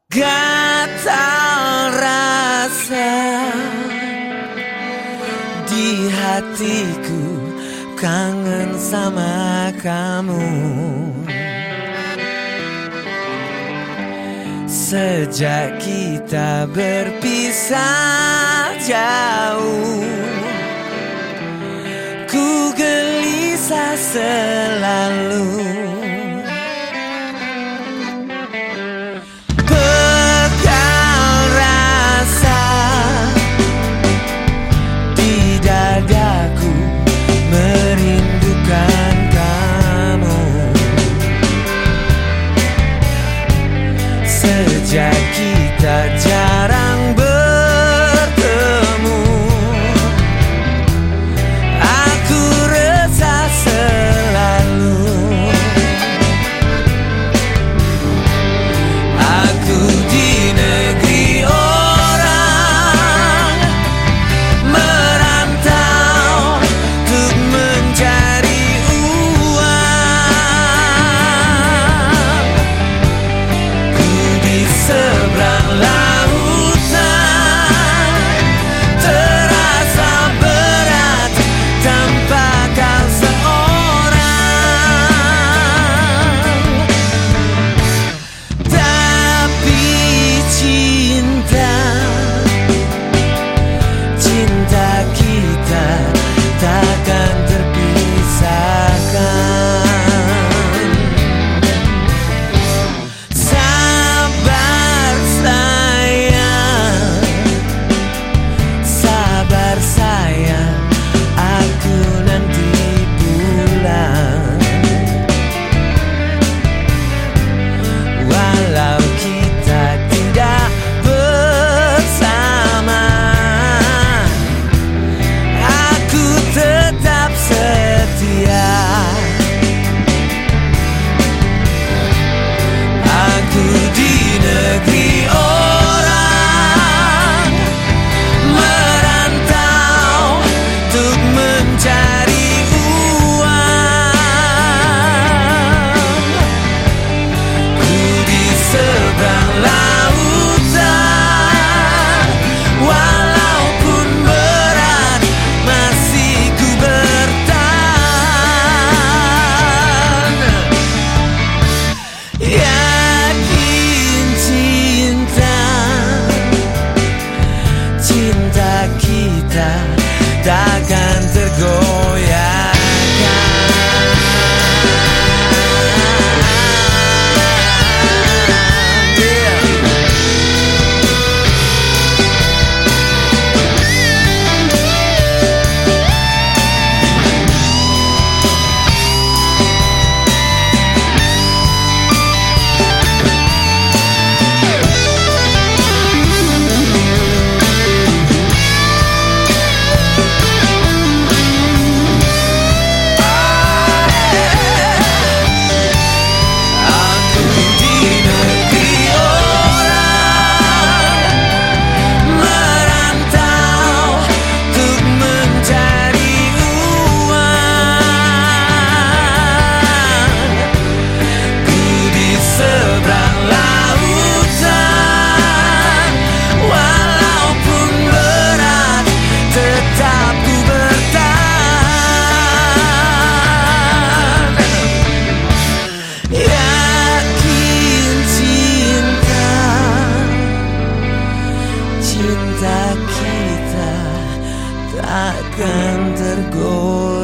Gatal rasa di hatiku, kangen sama kamu. Sejak kita berpisah jauh, ku gelisah selalu. Sejak kita jarang bertemu, aku resah selalu. Aku di negeri orang, merantau untuk mencari uang. Seberang lautan terasa berat tanpa kau seorang. Tapi cinta kita takkan terpisahkan. Kita takkan tergoyahkan. Cinta kita takkan tergoyahkan.